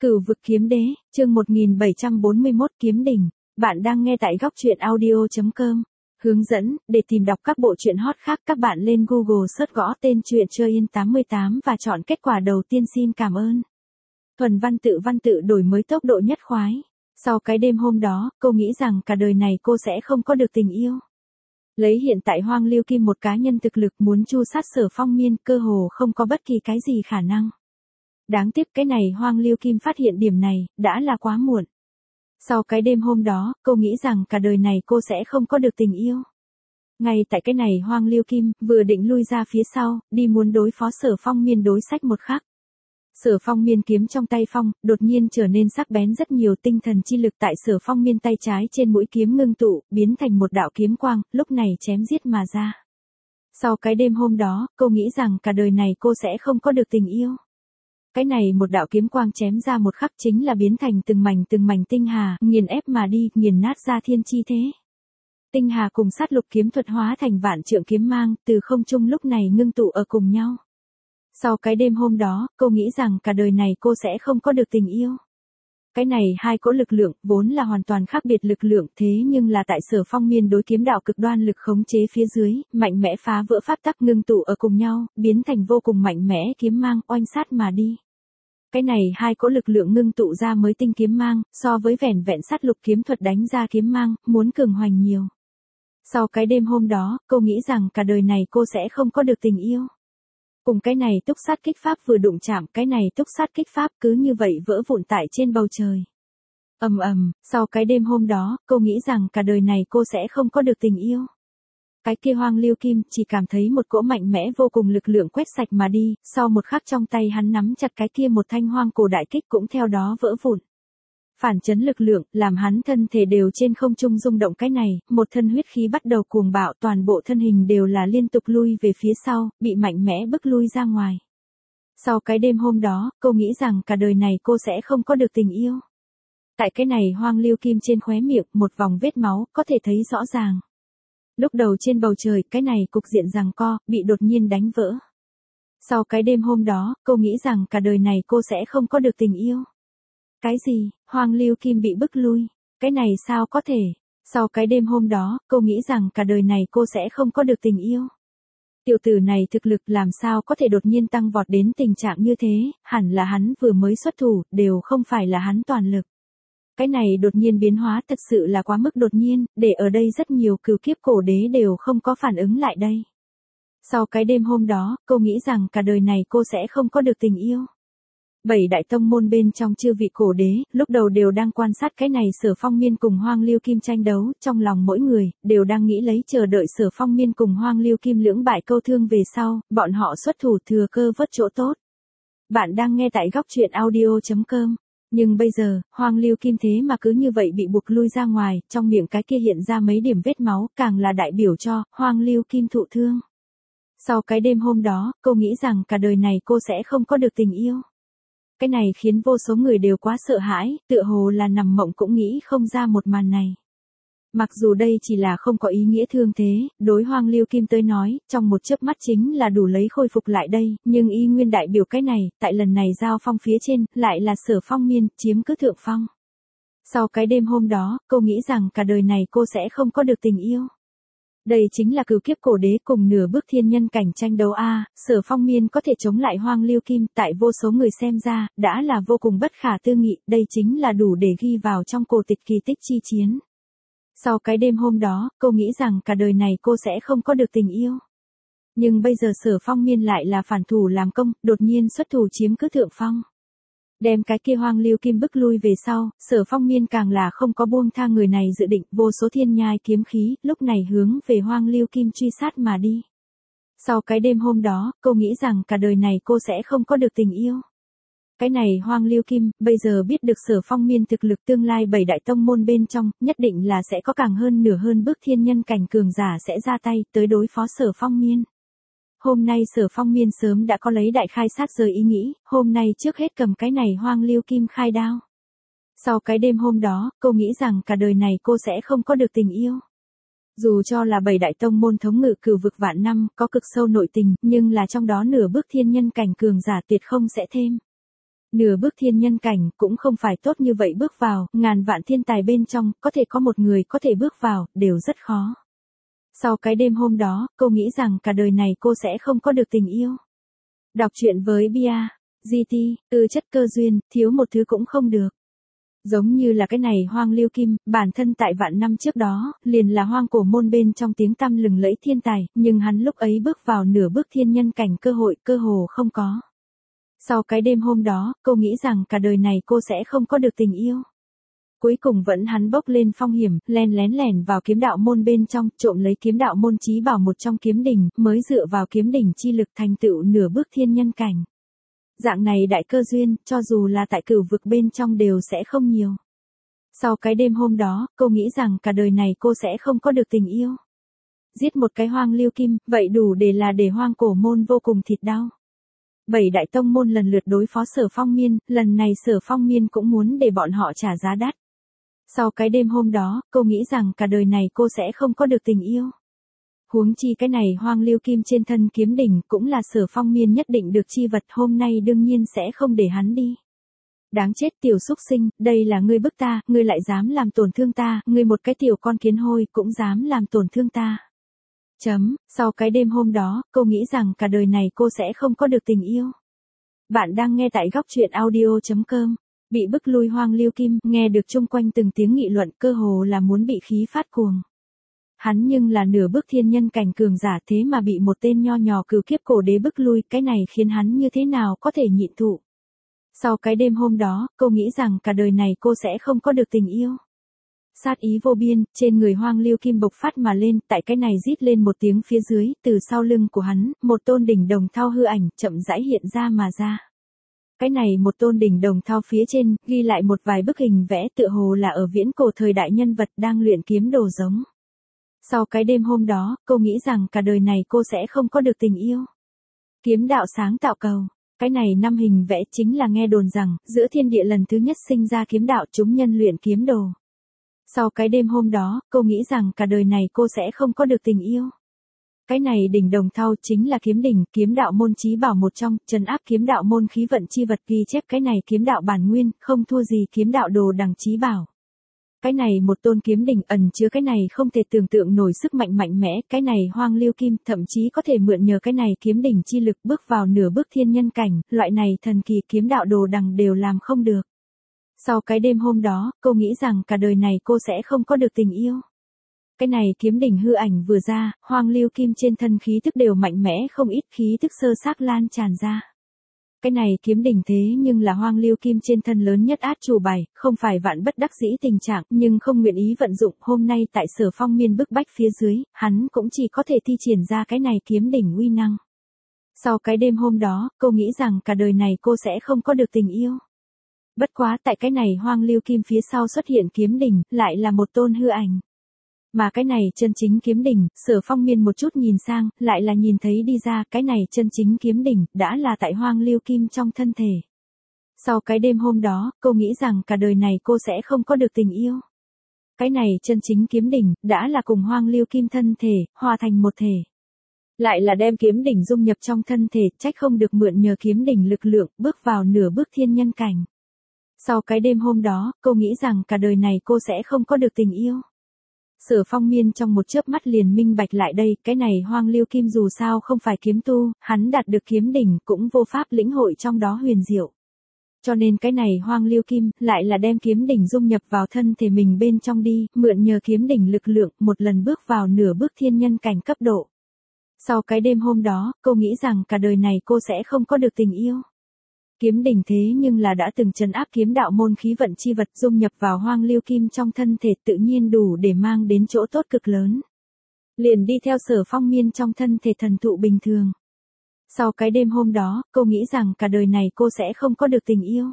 Cửu vực kiếm đế, chương 1741 kiếm đỉnh. Bạn đang nghe tại góc truyện audio.com. Hướng dẫn, để tìm đọc các bộ truyện hot khác các bạn lên Google search gõ tên truyện chơi in 88 và chọn kết quả đầu tiên xin cảm ơn. Thuần văn tự đổi mới tốc độ nhất khoái. Sau cái đêm hôm đó, cô nghĩ rằng cả đời này cô sẽ không có được tình yêu. Lấy hiện tại Hoang Liêu Kim một cá nhân thực lực muốn chu sát Sở Phong Miên cơ hồ không có bất kỳ cái gì khả năng. Đáng tiếc cái này Hoang Liêu Kim phát hiện điểm này, đã là quá muộn. Sau cái đêm hôm đó, cô nghĩ rằng cả đời này cô sẽ không có được tình yêu. Ngay tại cái này Hoang Liêu Kim vừa định lui ra phía sau, đi muốn đối phó Sở Phong Miên đối sách một khắc. Sở Phong Miên kiếm trong tay phong, đột nhiên trở nên sắc bén rất nhiều, tinh thần chi lực tại Sở Phong Miên tay trái trên mũi kiếm ngưng tụ, biến thành một đạo kiếm quang, lúc này chém giết mà ra. Sau cái đêm hôm đó, cô nghĩ rằng cả đời này cô sẽ không có được tình yêu. Cái này một đạo kiếm quang chém ra một khắc chính là biến thành từng mảnh tinh hà, nghiền ép mà đi, nghiền nát ra thiên chi thế. Tinh hà cùng sát lục kiếm thuật hóa thành vạn trượng kiếm mang, từ không trung lúc này ngưng tụ ở cùng nhau. Sau cái đêm hôm đó, cô nghĩ rằng cả đời này cô sẽ không có được tình yêu. Cái này hai cỗ lực lượng, vốn là hoàn toàn khác biệt lực lượng, thế nhưng là tại Sở Phong Miên đối kiếm đạo cực đoan lực khống chế phía dưới, mạnh mẽ phá vỡ pháp tắc ngưng tụ ở cùng nhau, biến thành vô cùng mạnh mẽ kiếm mang oanh sát mà đi. Cái này hai cỗ lực lượng ngưng tụ ra mới tinh kiếm mang, so với vẻn vẹn sát lục kiếm thuật đánh ra kiếm mang, muốn cường hoành nhiều. Sau cái đêm hôm đó, cô nghĩ rằng cả đời này cô sẽ không có được tình yêu. Cùng cái này túc sát kích pháp vừa đụng chạm, cái này túc sát kích pháp cứ như vậy vỡ vụn tại trên bầu trời. Sau cái đêm hôm đó, cô nghĩ rằng cả đời này cô sẽ không có được tình yêu. Cái kia Hoang Liêu Kim chỉ cảm thấy một cỗ mạnh mẽ vô cùng lực lượng quét sạch mà đi, sau một khắc trong tay hắn nắm chặt cái kia một thanh hoang cổ đại kích cũng theo đó vỡ vụn. Phản chấn lực lượng, làm hắn thân thể đều trên không trung rung động, cái này, một thân huyết khí bắt đầu cuồng bạo, toàn bộ thân hình đều là liên tục lui về phía sau, bị mạnh mẽ bức lui ra ngoài. Sau cái đêm hôm đó, cô nghĩ rằng cả đời này cô sẽ không có được tình yêu. Tại cái này Hoang Liêu Kim trên khóe miệng, một vòng vết máu, có thể thấy rõ ràng. Lúc đầu trên bầu trời, cái này cục diện giằng co, bị đột nhiên đánh vỡ. Sau cái đêm hôm đó, cô nghĩ rằng cả đời này cô sẽ không có được tình yêu. Cái gì, Hoang Liêu Kim bị bức lui, cái này sao có thể? Sau cái đêm hôm đó, cô nghĩ rằng cả đời này cô sẽ không có được tình yêu. Tiểu tử này thực lực làm sao có thể đột nhiên tăng vọt đến tình trạng như thế, hẳn là hắn vừa mới xuất thủ, đều không phải là hắn toàn lực. Cái này đột nhiên biến hóa thật sự là quá mức đột nhiên, để ở đây rất nhiều cửu kiếp cổ đế đều không có phản ứng lại đây. Sau cái đêm hôm đó, cô nghĩ rằng cả đời này cô sẽ không có được tình yêu. 7 đại tông môn bên trong chư vị cổ đế, lúc đầu đều đang quan sát cái này Sở Phong Miên cùng Hoang Liêu Kim tranh đấu, trong lòng mỗi người, đều đang nghĩ lấy chờ đợi Sở Phong Miên cùng Hoang Liêu Kim lưỡng bại câu thương về sau, bọn họ xuất thủ thừa cơ vớt chỗ tốt. Bạn đang nghe tại góc truyện audio.com. Nhưng bây giờ, Hoang Liêu Kim thế mà cứ như vậy bị buộc lui ra ngoài, trong miệng cái kia hiện ra mấy điểm vết máu, càng là đại biểu cho Hoang Liêu Kim thụ thương. Sau cái đêm hôm đó, cô nghĩ rằng cả đời này cô sẽ không có được tình yêu. Cái này khiến vô số người đều quá sợ hãi, tựa hồ là nằm mộng cũng nghĩ không ra một màn này. Mặc dù đây chỉ là không có ý nghĩa thương thế, đối Hoang Liêu Kim tới nói, trong một chớp mắt chính là đủ lấy khôi phục lại đây, nhưng y nguyên đại biểu cái này, tại lần này giao phong phía trên, lại là Sở Phong Miên, chiếm cứ thượng phong. Sau cái đêm hôm đó, cô nghĩ rằng cả đời này cô sẽ không có được tình yêu. Đây chính là cửu kiếp cổ đế cùng nửa bước thiên nhân cảnh tranh đấu a, Sở Phong Miên có thể chống lại Hoang Liêu Kim, tại vô số người xem ra, đã là vô cùng bất khả tư nghị, đây chính là đủ để ghi vào trong cổ tịch kỳ tích chi chiến. Sau cái đêm hôm đó, cô nghĩ rằng cả đời này cô sẽ không có được tình yêu. Nhưng bây giờ Sở Phong Miên lại là phản thủ làm công, đột nhiên xuất thủ chiếm cứ thượng phong. Đem cái kia Hoang Liêu Kim bức lui về sau, Sở Phong Miên càng là không có buông tha người này dự định, vô số thiên nhai kiếm khí, lúc này hướng về Hoang Liêu Kim truy sát mà đi. Sau cái đêm hôm đó, cô nghĩ rằng cả đời này cô sẽ không có được tình yêu. Cái này Hoang Liêu Kim, bây giờ biết được Sở Phong Miên thực lực tương lai 7 đại tông môn bên trong, nhất định là sẽ có càng hơn nửa hơn bước thiên nhân cảnh cường giả sẽ ra tay, tới đối phó Sở Phong Miên. Hôm nay Sở Phong Miên sớm đã có lấy đại khai sát giới ý nghĩ, hôm nay trước hết cầm cái này Hoang Liêu Kim khai đao. Sau cái đêm hôm đó, cô nghĩ rằng cả đời này cô sẽ không có được tình yêu. Dù cho là 7 đại tông môn thống ngự cửu vực vạn năm, có cực sâu nội tình, nhưng là trong đó nửa bước thiên nhân cảnh cường giả tuyệt không sẽ thêm. Nửa bước thiên nhân cảnh cũng không phải tốt như vậy bước vào, ngàn vạn thiên tài bên trong, có thể có một người có thể bước vào, đều rất khó. Sau cái đêm hôm đó, cô nghĩ rằng cả đời này cô sẽ không có được tình yêu. Đọc truyện với Bia, GT, chất cơ duyên, thiếu một thứ cũng không được. Giống như là cái này Hoang Lưu Kim, bản thân tại vạn năm trước đó, liền là hoang cổ môn bên trong tiếng tăm lừng lẫy thiên tài, nhưng hắn lúc ấy bước vào nửa bước thiên nhân cảnh cơ hội cơ hồ không có. Sau cái đêm hôm đó, cô nghĩ rằng cả đời này cô sẽ không có được tình yêu. Cuối cùng vẫn hắn bốc lên phong hiểm, lén lẻn vào kiếm đạo môn bên trong, trộm lấy kiếm đạo môn chí bảo một trong kiếm đỉnh, mới dựa vào kiếm đỉnh chi lực thành tựu nửa bước thiên nhân cảnh. Dạng này đại cơ duyên, cho dù là tại cửu vực bên trong đều sẽ không nhiều. Sau cái đêm hôm đó, cô nghĩ rằng cả đời này cô sẽ không có được tình yêu. Giết một cái Hoang Lưu Kim, vậy đủ để hoang cổ môn vô cùng thịt đau. 7 đại tông môn lần lượt đối phó Sở Phong Miên, lần này Sở Phong Miên cũng muốn để bọn họ trả giá đắt. Sau cái đêm hôm đó, cô nghĩ rằng cả đời này cô sẽ không có được tình yêu. Huống chi cái này Hoang Lưu Kim trên thân kiếm đỉnh cũng là Sở Phong Miên nhất định được chi vật, hôm nay đương nhiên sẽ không để hắn đi. Đáng chết tiểu xúc sinh, đây là ngươi bức ta, ngươi lại dám làm tổn thương ta, ngươi một cái tiểu con kiến hôi cũng dám làm tổn thương ta. Sau cái đêm hôm đó, cô nghĩ rằng cả đời này cô sẽ không có được tình yêu. Bạn đang nghe tại góc truyện audio.com. Bị bức lui Hoang Lưu Kim, nghe được chung quanh từng tiếng nghị luận, cơ hồ là muốn bị khí phát cuồng. Hắn nhưng là nửa bước thiên nhân cảnh cường giả, thế mà bị một tên nho nhỏ cửu kiếp cổ đế bức lui, cái này khiến hắn như thế nào có thể nhịn thụ. Sau cái đêm hôm đó, cô nghĩ rằng cả đời này cô sẽ không có được tình yêu. Sát ý vô biên, trên người Hoang Lưu Kim bộc phát mà lên, tại cái này rít lên một tiếng phía dưới, từ sau lưng của hắn, một tôn đỉnh đồng thau hư ảnh, chậm rãi hiện ra mà ra. Cái này một tôn đỉnh đồng thau phía trên, ghi lại một vài bức hình vẽ tựa hồ là ở viễn cổ thời đại nhân vật đang luyện kiếm đồ giống. Sau cái đêm hôm đó, cô nghĩ rằng cả đời này cô sẽ không có được tình yêu. Kiếm đạo sáng tạo cầu. Cái này 5 hình vẽ chính là nghe đồn rằng, giữa thiên địa lần thứ nhất sinh ra kiếm đạo chúng nhân luyện kiếm đồ. Sau cái đêm hôm đó, cô nghĩ rằng cả đời này cô sẽ không có được tình yêu. Cái này đỉnh đồng thau chính là kiếm đỉnh, kiếm đạo môn chí bảo một trong, trấn áp kiếm đạo môn khí vận chi vật, ghi chép cái này kiếm đạo bản nguyên, không thua gì kiếm đạo đồ đằng chí bảo. Cái này một tôn kiếm đỉnh ẩn chứa cái này không thể tưởng tượng nổi sức mạnh mạnh mẽ, cái này Hoang Lưu Kim thậm chí có thể mượn nhờ cái này kiếm đỉnh chi lực bước vào nửa bước thiên nhân cảnh, loại này thần kỳ kiếm đạo đồ đằng đều làm không được. Sau cái đêm hôm đó, cô nghĩ rằng cả đời này cô sẽ không có được tình yêu. Cái này kiếm đỉnh hư ảnh vừa ra, Hoang Lưu Kim trên thân khí thức đều mạnh mẽ không ít, khí thức sơ xác lan tràn ra. Cái này kiếm đỉnh thế nhưng là Hoang Lưu Kim trên thân lớn nhất át chủ bài, không phải vạn bất đắc dĩ tình trạng, nhưng không nguyện ý vận dụng, hôm nay tại Sở Phong Miên bức bách phía dưới, hắn cũng chỉ có thể thi triển ra cái này kiếm đỉnh uy năng. Sau cái đêm hôm đó, cô nghĩ rằng cả đời này cô sẽ không có được tình yêu. Bất quá tại cái này Hoang Lưu Kim phía sau xuất hiện kiếm đỉnh, lại là một tôn hư ảnh. Mà cái này chân chính kiếm đỉnh, Sở Phong Miên một chút nhìn sang, lại là nhìn thấy đi ra, cái này chân chính kiếm đỉnh, đã là tại Hoang Lưu Kim trong thân thể. Sau cái đêm hôm đó, cô nghĩ rằng cả đời này cô sẽ không có được tình yêu. Cái này chân chính kiếm đỉnh, đã là cùng Hoang Lưu Kim thân thể, hòa thành một thể. Lại là đem kiếm đỉnh dung nhập trong thân thể, trách không được mượn nhờ kiếm đỉnh lực lượng, bước vào nửa bước thiên nhân cảnh. Sau cái đêm hôm đó, cô nghĩ rằng cả đời này cô sẽ không có được tình yêu. Sở Phong Miên trong một chớp mắt liền minh bạch lại đây, cái này Hoang Lưu Kim dù sao không phải kiếm tu, hắn đạt được kiếm đỉnh cũng vô pháp lĩnh hội trong đó huyền diệu. Cho nên cái này Hoang Lưu Kim lại là đem kiếm đỉnh dung nhập vào thân thể mình bên trong đi, mượn nhờ kiếm đỉnh lực lượng, một lần bước vào nửa bước thiên nhân cảnh cấp độ. Sau cái đêm hôm đó, cô nghĩ rằng cả đời này cô sẽ không có được tình yêu. Kiếm đỉnh thế nhưng là đã từng trấn áp kiếm đạo môn khí vận chi vật, dung nhập vào Hoang Lưu Kim trong thân thể, tự nhiên đủ để mang đến chỗ tốt cực lớn. Liền đi theo Sở Phong Miên trong thân thể thần thụ bình thường. Sau cái đêm hôm đó, cô nghĩ rằng cả đời này cô sẽ không có được tình yêu.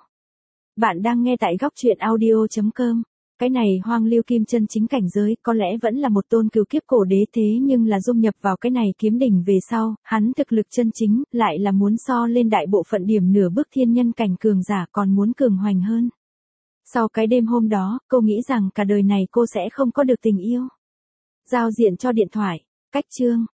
Bạn đang nghe tại góc truyện audio.com. Cái này Hoang Lưu Kim chân chính cảnh giới, có lẽ vẫn là một tôn cửu kiếp cổ đế, thế nhưng là dung nhập vào cái này kiếm đỉnh về sau, hắn thực lực chân chính, lại là muốn so lên đại bộ phận điểm nửa bước thiên nhân cảnh cường giả còn muốn cường hoành hơn. Sau cái đêm hôm đó, cô nghĩ rằng cả đời này cô sẽ không có được tình yêu. Giao diện cho điện thoại. Cách chương.